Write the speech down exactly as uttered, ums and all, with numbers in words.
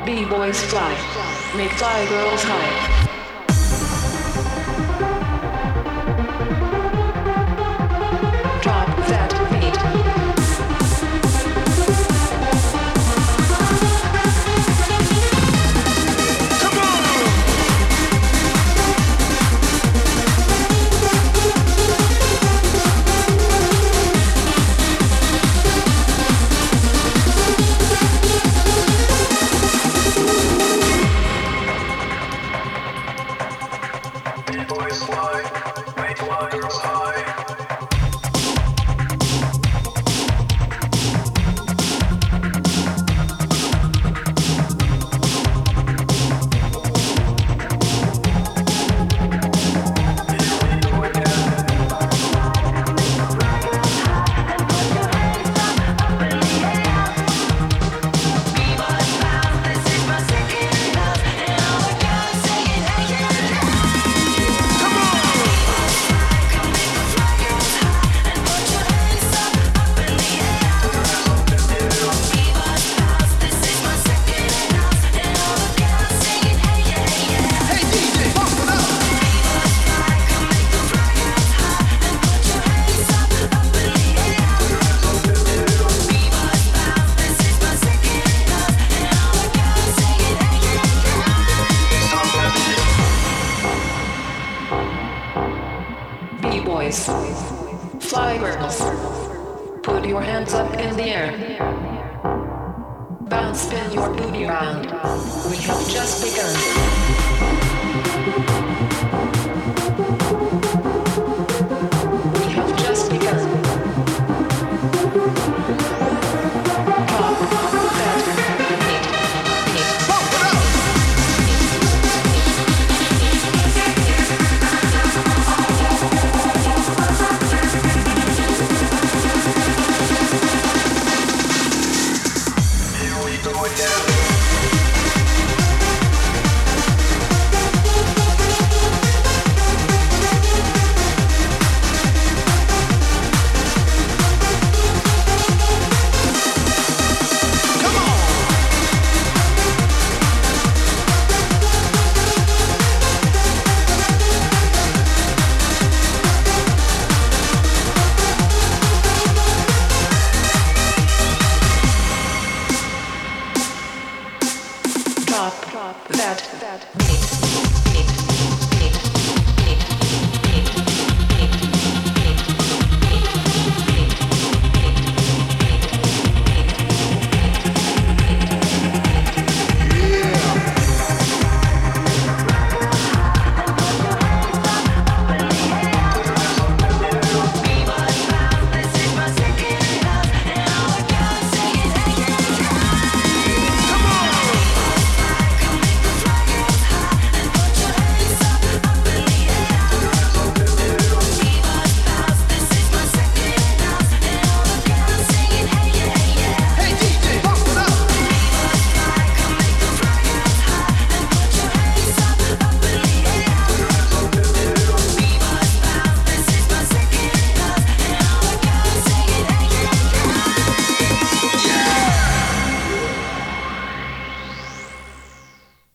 B-boys fly, make fly girls high. Drop that beat. Come on! B-boys, fly girls, put your hands up in the air. Bounce, spin your booty round. We have just begun. We have just begun. Drop that beat, beat. Pump it up! Drop that beat, beat.